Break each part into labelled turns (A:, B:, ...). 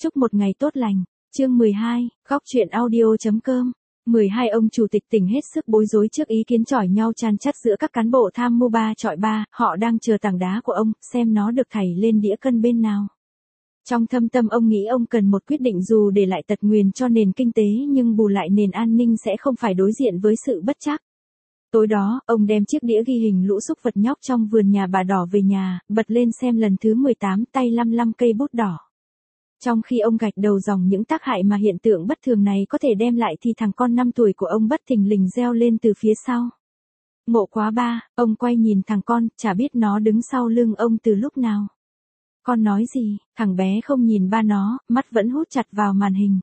A: Chúc một ngày tốt lành. Chương 12, góc truyện audio.com. 12 ông chủ tịch tỉnh hết sức bối rối trước ý kiến chỏi nhau chan chắt giữa các cán bộ tham mưu ba chọi ba, họ đang chờ tảng đá của ông, xem nó được thảy lên đĩa cân bên nào. Trong thâm tâm ông nghĩ ông cần một quyết định dù để lại tật nguyền cho nền kinh tế nhưng bù lại nền an ninh sẽ không phải đối diện với sự bất trắc. Tối đó, ông đem chiếc đĩa ghi hình lũ súc vật nhóc trong vườn nhà bà Đỏ về nhà, bật lên xem lần thứ 18, tay lăm lăm cây bút đỏ. Trong khi ông gạch đầu dòng những tác hại mà hiện tượng bất thường này có thể đem lại thì thằng con 5 tuổi của ông bất thình lình reo lên từ phía sau. Ngộ quá ba, ông quay nhìn thằng con, chả biết nó đứng sau lưng ông từ lúc nào. Con nói gì, thằng bé không nhìn ba nó, mắt vẫn hút chặt vào màn hình.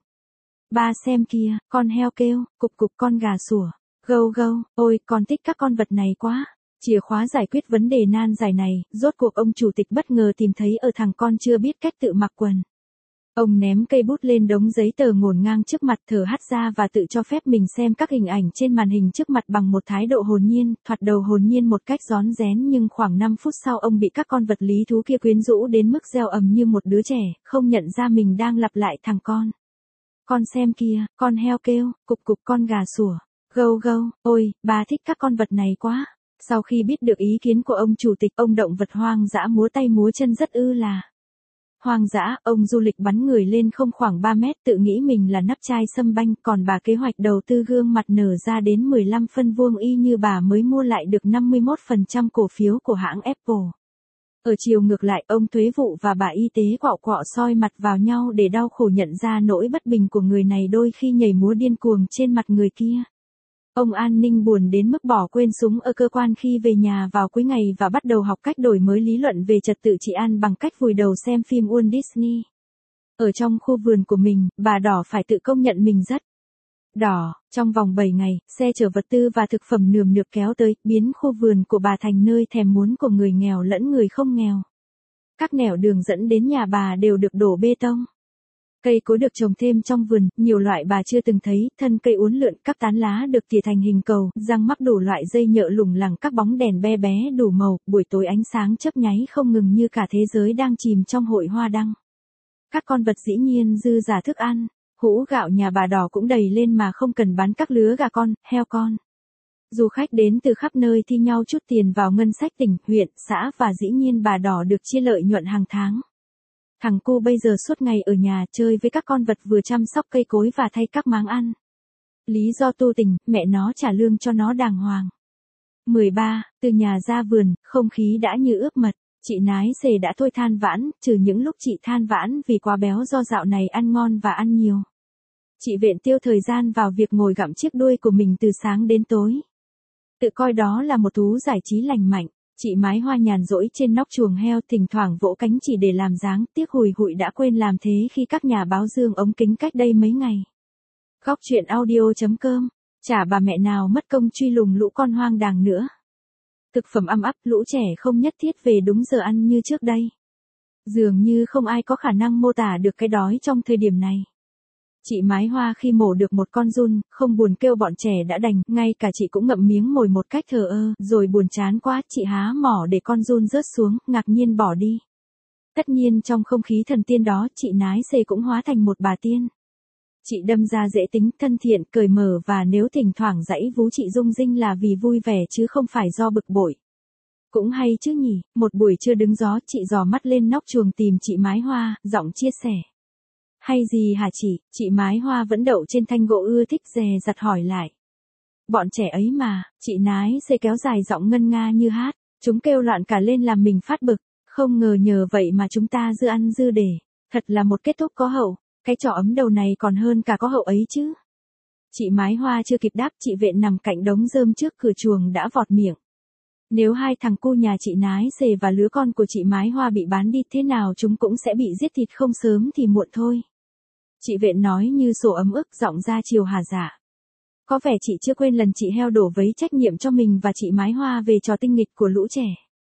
A: Ba xem kìa, con heo kêu, cục cục con gà sủa, gâu gâu, ôi con thích các con vật này quá. Chìa khóa giải quyết vấn đề nan giải này, rốt cuộc ông chủ tịch bất ngờ tìm thấy ở thằng con chưa biết cách tự mặc quần. Ông ném cây bút lên đống giấy tờ ngổn ngang trước mặt thở hắt ra và tự cho phép mình xem các hình ảnh trên màn hình trước mặt bằng một thái độ hồn nhiên, thoạt đầu hồn nhiên một cách rón rén nhưng khoảng 5 phút sau ông bị các con vật lý thú kia quyến rũ đến mức reo ầm như một đứa trẻ, không nhận ra mình đang lặp lại thằng con. Con xem kìa, con heo kêu, cục cục con gà sủa, gâu gâu, ôi, bà thích các con vật này quá. Sau khi biết được ý kiến của ông chủ tịch, ông động vật hoang dã múa tay múa chân rất là hoang dã, ông du lịch bắn người lên không khoảng 3 mét tự nghĩ mình là nắp chai sâm banh, còn bà kế hoạch đầu tư gương mặt nở ra đến 15 phân vuông y như bà mới mua lại được 51% cổ phiếu của hãng Apple. Ở chiều ngược lại, ông thuế vụ và bà y tế quạo quọ soi mặt vào nhau để đau khổ nhận ra nỗi bất bình của người này đôi khi nhảy múa điên cuồng trên mặt người kia. Ông an ninh buồn đến mức bỏ quên súng ở cơ quan khi về nhà vào cuối ngày và bắt đầu học cách đổi mới lý luận về trật tự trị an bằng cách vùi đầu xem phim Walt Disney. Ở trong khu vườn của mình, bà Đỏ phải tự công nhận mình rất đỏ. Trong vòng 7 ngày, xe chở vật tư và thực phẩm nườm nượp kéo tới, biến khu vườn của bà thành nơi thèm muốn của người nghèo lẫn người không nghèo. Các nẻo đường dẫn đến nhà bà đều được đổ bê tông. Cây cối được trồng thêm trong vườn, nhiều loại bà chưa từng thấy, thân cây uốn lượn, các tán lá được tỉa thành hình cầu, răng mắc đủ loại dây nhợ lủng lẳng, các bóng đèn be bé đủ màu, buổi tối ánh sáng chớp nháy không ngừng như cả thế giới đang chìm trong hội hoa đăng. Các con vật dĩ nhiên dư giả thức ăn, hũ gạo nhà bà Đỏ cũng đầy lên mà không cần bán các lứa gà con, heo con. Du khách đến từ khắp nơi thi nhau trút tiền vào ngân sách tỉnh, huyện, xã và dĩ nhiên bà Đỏ được chia lợi nhuận hàng tháng. Thằng cu bây giờ suốt ngày ở nhà chơi với các con vật vừa chăm sóc cây cối và thay các máng ăn. Lý do tu tình, mẹ nó trả lương cho nó đàng hoàng. 13. Từ nhà ra vườn, không khí đã như ướp mật. Chị Nái Xề đã thôi than vãn, trừ những lúc chị than vãn vì quá béo do dạo này ăn ngon và ăn nhiều. Chị Vện tiêu thời gian vào việc ngồi gặm chiếc đuôi của mình từ sáng đến tối. Tự coi đó là một thú giải trí lành mạnh. Chị Mái Hoa nhàn rỗi trên nóc chuồng heo thỉnh thoảng vỗ cánh chỉ để làm dáng, tiếc hùi hụi đã quên làm thế khi các nhà báo dương ống kính cách đây mấy ngày. Góc truyện audio.com. Chả bà mẹ nào mất công truy lùng lũ con hoang đàng nữa. Thực phẩm âm ắp, lũ trẻ không nhất thiết về đúng giờ ăn như trước đây. Dường như không ai có khả năng mô tả được cái đói trong thời điểm này. Chị Mái Hoa khi mổ được một con giun, không buồn kêu bọn trẻ đã đành, ngay cả chị cũng ngậm miếng mồi một cách thờ ơ, rồi buồn chán quá, chị há mỏ để con giun rớt xuống, ngạc nhiên bỏ đi. Tất nhiên trong không khí thần tiên đó, chị Nái Xề cũng hóa thành một bà tiên. Chị đâm ra dễ tính, thân thiện, cởi mở và nếu thỉnh thoảng dãy vú chị rung rinh là vì vui vẻ chứ không phải do bực bội. Cũng hay chứ nhỉ, một buổi trưa đứng gió, chị dò mắt lên nóc chuồng tìm chị Mái Hoa, giọng chia sẻ. Hay gì hả chị Mái Hoa vẫn đậu trên thanh gỗ ưa thích dè dặt hỏi lại. Bọn trẻ ấy mà, chị Nái Xề kéo dài giọng ngân nga như hát, chúng kêu loạn cả lên làm mình phát bực, không ngờ nhờ vậy mà chúng ta dư ăn dư để, thật là một kết thúc có hậu, cái trò ấm đầu này còn hơn cả có hậu ấy chứ. Chị Mái Hoa chưa kịp đáp, chị Vện nằm cạnh đống rơm trước cửa chuồng đã vọt miệng. Nếu hai thằng cu nhà chị Nái Xề và lứa con của chị Mái Hoa bị bán đi thế nào chúng cũng sẽ bị giết thịt không sớm thì muộn thôi. Chị Vện nói như sổ ấm ức, giọng ra chiều hà dạ. Có vẻ chị chưa quên lần chị heo đổ vấy trách nhiệm cho mình và chị Mái Hoa về trò tinh nghịch của lũ trẻ.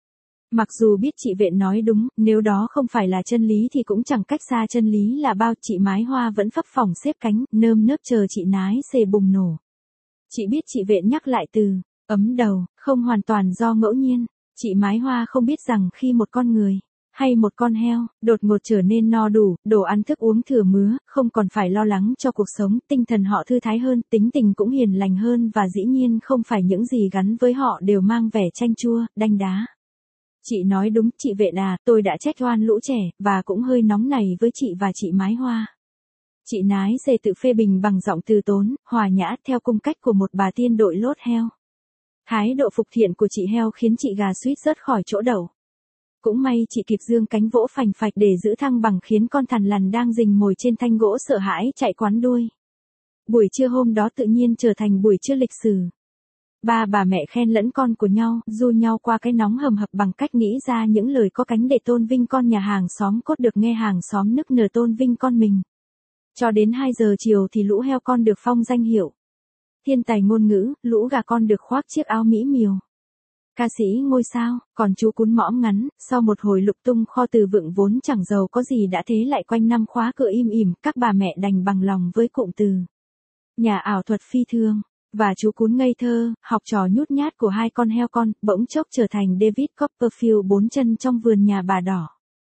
A: Mặc dù biết chị Vện nói đúng, nếu đó không phải là chân lý thì cũng chẳng cách xa chân lý là bao, chị Mái Hoa vẫn phấp phỏng xếp cánh, nơm nớp chờ chị Nái Xề bùng nổ. Chị biết chị Vện nhắc lại từ ấm đầu, không hoàn toàn do ngẫu nhiên. Chị Mái Hoa không biết rằng khi một con người Hay một con heo, đột ngột trở nên no đủ, đồ ăn thức uống thừa mứa, không còn phải lo lắng cho cuộc sống, tinh thần họ thư thái hơn, tính tình cũng hiền lành hơn và dĩ nhiên không phải những gì gắn với họ đều mang vẻ chanh chua, đanh đá. Chị nói đúng, chị Vệ à, tôi đã trách oan lũ trẻ, và cũng hơi nóng này với chị và chị Mái Hoa. Chị Nái Xề tự phê bình bằng giọng từ tốn, hòa nhã theo cung cách của một bà tiên đội lốt heo. Thái độ phục thiện của chị heo khiến chị gà suýt rớt khỏi chỗ đậu. Cũng may chị kịp giương cánh vỗ phành phạch để giữ thăng bằng khiến con thằn lằn đang rình mồi trên thanh gỗ sợ hãi chạy quắn đuôi. Buổi trưa hôm đó tự nhiên trở thành buổi trưa lịch sử. Ba bà mẹ khen lẫn con của nhau, du nhau qua cái nóng hầm hập bằng cách nghĩ ra những lời có cánh để tôn vinh con nhà hàng xóm cốt được nghe hàng xóm nức nở tôn vinh con mình. Cho đến 2 giờ chiều thì lũ heo con được phong danh hiệu thiên tài ngôn ngữ, lũ gà con được khoác chiếc áo mỹ miều ca sĩ ngôi sao, còn chú cún mõm ngắn, sau một hồi lục tung kho từ vựng vốn chẳng giàu có gì đã thế lại quanh năm khóa cửa im ỉm, các bà mẹ đành bằng lòng với cụm từ nhà ảo thuật phi thường. Và chú cún ngây thơ, học trò nhút nhát của 2 con heo con, bỗng chốc trở thành David Copperfield 4 chân trong vườn nhà bà đỏ.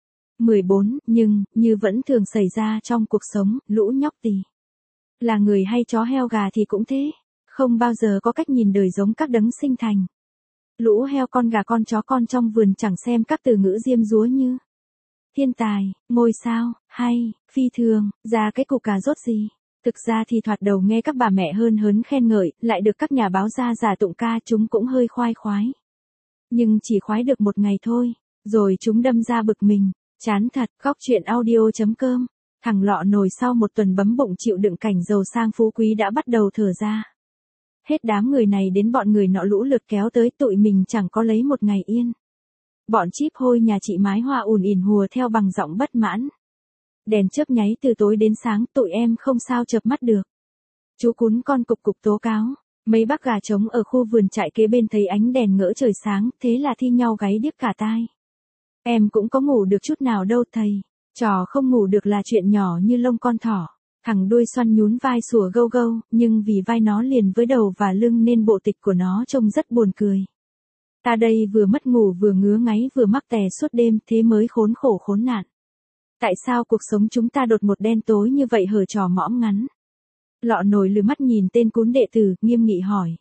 A: 14, nhưng, như vẫn thường xảy ra trong cuộc sống, lũ nhóc tì. Là người hay chó heo gà thì cũng thế, không bao giờ có cách nhìn đời giống các đấng sinh thành. Lũ heo con gà con chó con trong vườn chẳng xem các từ ngữ diêm dúa như thiên tài, ngôi sao, hay, phi thường, ra cái cục cà rốt gì. Thực ra thì thoạt đầu nghe các bà mẹ hơn hớn khen ngợi, lại được các nhà báo ra giả tụng ca chúng cũng hơi khoai khoái. Nhưng chỉ khoái được một ngày thôi, rồi chúng đâm ra bực mình, chán thật. Góc truyện audio.com. Thằng lọ nồi sau một tuần bấm bụng chịu đựng cảnh giàu sang phú quý đã bắt đầu thở ra. Hết đám người này đến bọn người nọ lũ lượt kéo tới, tụi mình chẳng có lấy một ngày yên. Bọn chíp hôi nhà chị Mái Hoa ùn ỉn hùa theo bằng giọng bất mãn. Đèn chớp nháy từ tối đến sáng, tụi em không sao chợp mắt được. Chú cún con cục cục tố cáo. Mấy bác gà trống ở khu vườn trại kế bên thấy ánh đèn ngỡ trời sáng, thế là thi nhau gáy điếc cả tai. Em cũng có ngủ được chút nào đâu thầy. Trò không ngủ được là chuyện nhỏ như lông con thỏ. Thằng đuôi xoăn nhún vai sủa gâu gâu, nhưng vì vai nó liền với đầu và lưng nên bộ tịch của nó trông rất buồn cười. Ta đây vừa mất ngủ vừa ngứa ngáy vừa mắc tè suốt đêm, thế mới khốn khổ khốn nạn. Tại sao cuộc sống chúng ta đột một đen tối như vậy hở trò mõm ngắn? Lọ nồi lừ mắt nhìn tên cún đệ tử, nghiêm nghị hỏi.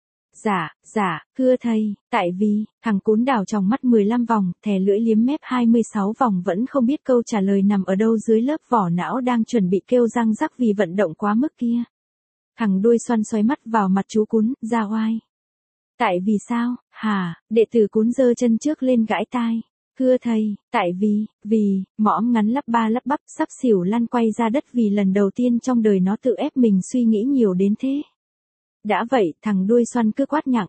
A: Dạ, thưa thầy, tại vì, thằng cún đảo tròng mắt 15 vòng, thè lưỡi liếm mép 26 vòng vẫn không biết câu trả lời nằm ở đâu dưới lớp vỏ não đang chuẩn bị kêu răng rắc vì vận động quá mức kia. Thằng đuôi xoăn xoáy mắt vào mặt chú cún, ra oai. Tại vì sao, hả? Đệ tử cún giơ chân trước lên gãi tai. Thưa thầy, tại vì, mõm ngắn lắp ba lắp bắp sắp xỉu lăn quay ra đất vì lần đầu tiên trong đời nó tự ép mình suy nghĩ nhiều đến thế. Đã vậy, thằng đuôi xoăn cứ quát nhặng,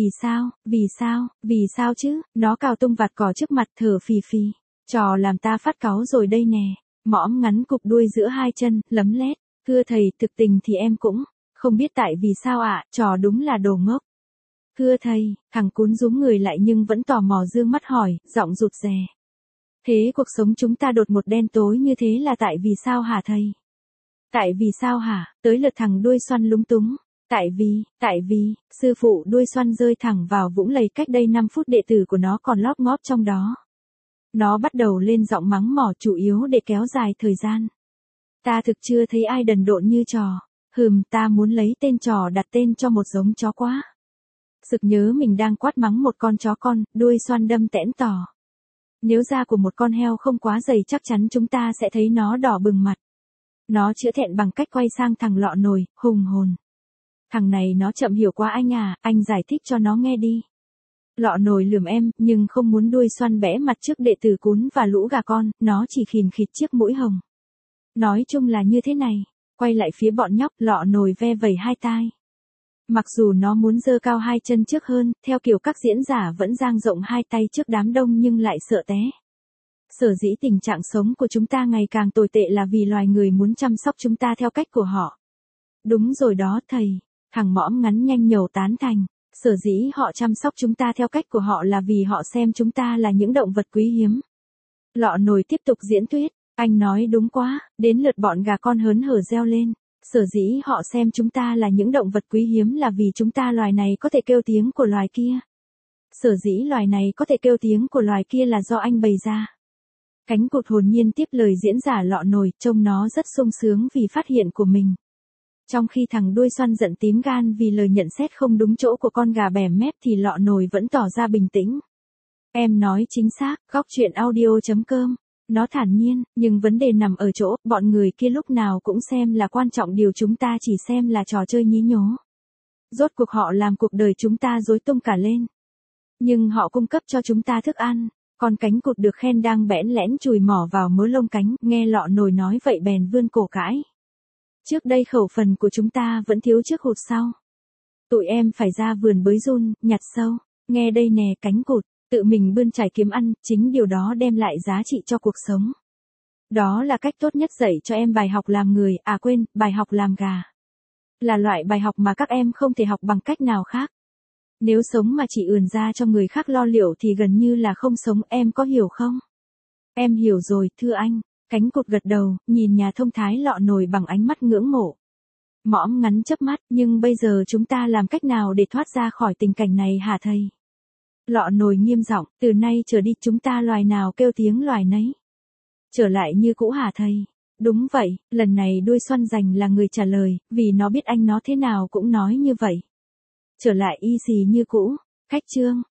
A: vì sao chứ, nó cào tung vạt cỏ trước mặt thở phì phì. Trò làm ta phát cáu rồi đây nè, mõm ngắn cụp đuôi giữa 2 chân, lấm lét. Thưa thầy, thực tình thì em cũng không biết tại vì sao ạ, trò đúng là đồ ngốc. Thưa thầy, thằng cún rúm người lại nhưng vẫn tò mò dương mắt hỏi, giọng rụt rè. Thế cuộc sống chúng ta đột một đen tối như thế là tại vì sao hả thầy? Tại vì sao hả? Tới lượt thằng đuôi xoăn lúng túng. Tại vì, sư phụ đuôi xoăn rơi thẳng vào vũng lầy cách đây 5 phút đệ tử của nó còn lóp ngóp trong đó. Nó bắt đầu lên giọng mắng mỏ chủ yếu để kéo dài thời gian. Ta thực chưa thấy ai đần độn như trò. Ta muốn lấy tên trò đặt tên cho một giống chó quá. Sực nhớ mình đang quát mắng một con chó con, đuôi xoăn đâm tẽn tỏ. Nếu da của một con heo không quá dày chắc chắn chúng ta sẽ thấy nó đỏ bừng mặt. Nó chữa thẹn bằng cách quay sang thằng lọ nồi, hùng hồn. Thằng này nó chậm hiểu quá anh à, anh giải thích cho nó nghe đi. Lọ nồi lườm em, nhưng không muốn đuôi xoăn bẽ mặt trước đệ tử cún và lũ gà con, nó chỉ khìn khịt chiếc mũi hồng. Nói chung là như thế này, quay lại phía bọn nhóc, lọ nồi ve vẩy 2 tai. Mặc dù nó muốn giơ cao 2 chân trước hơn, theo kiểu các diễn giả vẫn dang rộng 2 tay trước đám đông nhưng lại sợ té. Sở dĩ tình trạng sống của chúng ta ngày càng tồi tệ là vì loài người muốn chăm sóc chúng ta theo cách của họ. Đúng rồi đó thầy, thằng mõm ngắn nhanh nhẩu tán thành. Sở dĩ họ chăm sóc chúng ta theo cách của họ là vì họ xem chúng ta là những động vật quý hiếm. Lọ nồi tiếp tục diễn thuyết, anh nói đúng quá, đến lượt bọn gà con hớn hở reo lên. Sở dĩ họ xem chúng ta là những động vật quý hiếm là vì chúng ta loài này có thể kêu tiếng của loài kia. Sở dĩ loài này có thể kêu tiếng của loài kia là do anh bày ra. Cánh cụt hồn nhiên tiếp lời diễn giả lọ nồi, trông nó rất sung sướng vì phát hiện của mình. Trong khi thằng đuôi xoăn giận tím gan vì lời nhận xét không đúng chỗ của con gà bẻ mép thì lọ nồi vẫn tỏ ra bình tĩnh. Em nói chính xác, góc chuyện audio.com. Nó thản nhiên, nhưng vấn đề nằm ở chỗ, bọn người kia lúc nào cũng xem là quan trọng điều chúng ta chỉ xem là trò chơi nhí nhố. Rốt cuộc họ làm cuộc đời chúng ta rối tung cả lên. Nhưng họ cung cấp cho chúng ta thức ăn. Con cánh cụt được khen đang bẽn lẽn chùi mỏ vào mớ lông cánh, nghe lọ nồi nói vậy bèn vươn cổ cãi. Trước đây khẩu phần của chúng ta vẫn thiếu trước hụt sau. Tụi em phải ra vườn bới run, nhặt sâu. Nghe đây nè cánh cụt, tự mình bươn trải kiếm ăn, chính điều đó đem lại giá trị cho cuộc sống. Đó là cách tốt nhất dạy cho em bài học làm người, bài học làm gà. Là loại bài học mà các em không thể học bằng cách nào khác. Nếu sống mà chỉ ườn ra cho người khác lo liệu thì gần như là không sống, em có hiểu không? Em hiểu rồi, thưa anh. Cánh cụt gật đầu, nhìn nhà thông thái lọ nồi bằng ánh mắt ngưỡng mộ. Mõm ngắn chớp mắt, nhưng bây giờ chúng ta làm cách nào để thoát ra khỏi tình cảnh này hả thầy? Lọ nồi nghiêm giọng, từ nay trở đi chúng ta loài nào kêu tiếng loài nấy. Trở lại như cũ hả thầy? Đúng vậy, lần này đuôi xoăn rành là người trả lời, vì nó biết anh nó thế nào cũng nói như vậy. Trở lại y xì như cũ. Khách chương.